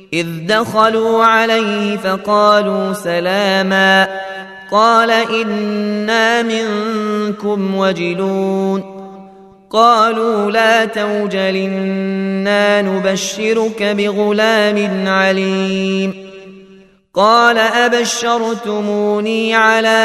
إذ دخلوا عليه فقالوا سلاما قال إنا منكم وجلون قالوا لا توجل إنا نبشرك بغلام عليم قال أبشرتموني على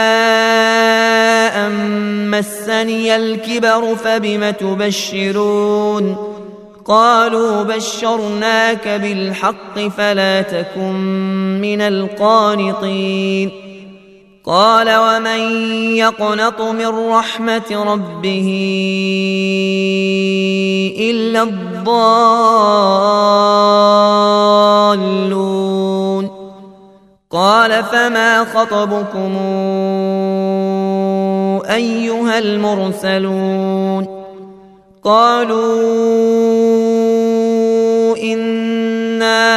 أن مسني الكبر فبم تبشرون قالوا بشرناك بالحق فلا تكن من القانطين قال ومن يقنط من رحمة ربه إلا الضالون قال فما خطبكم أيها المرسلون قالوا إنا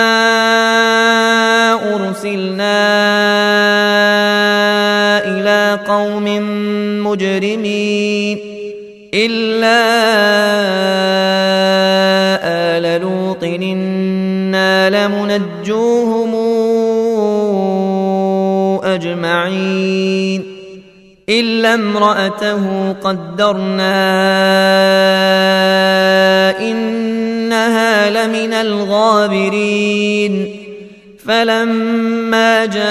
أرسلنا إلى قوم مجرمين إلا آل لوط إنا لمنجوهم أجمعين إلا امرأته قدرنا إنها لمن الغابرين فلما جاء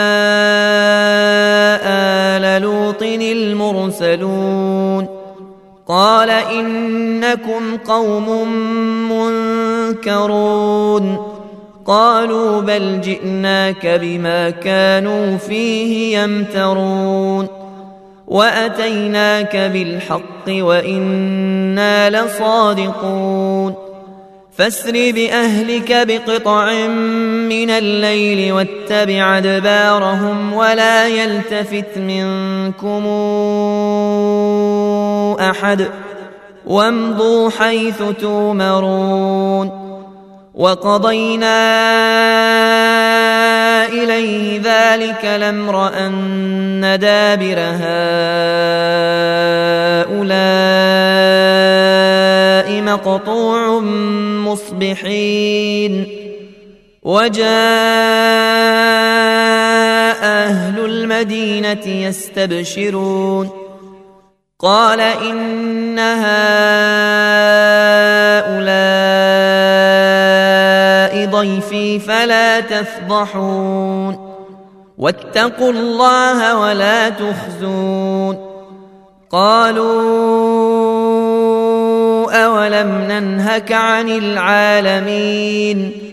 آل لوط المرسلون قال إنكم قوم منكرون قالوا بل جئناك بما كانوا فيه يمترون وأتيناك بالحق وإنا لصادقون فاسر بأهلك بقطع من الليل واتبع أدبارهم ولا يلتفت منكم أحد وامضوا حيث تؤمرون وقضينا إليه ذلك الأمر أن دابر هؤلاء مقطوع مصبحين وجاء أهل المدينة يستبشرون قال إن هؤلاء ضيفي فلا تفضحون واتقوا الله ولا تخزون قالوا أولم ننهك عن العالمين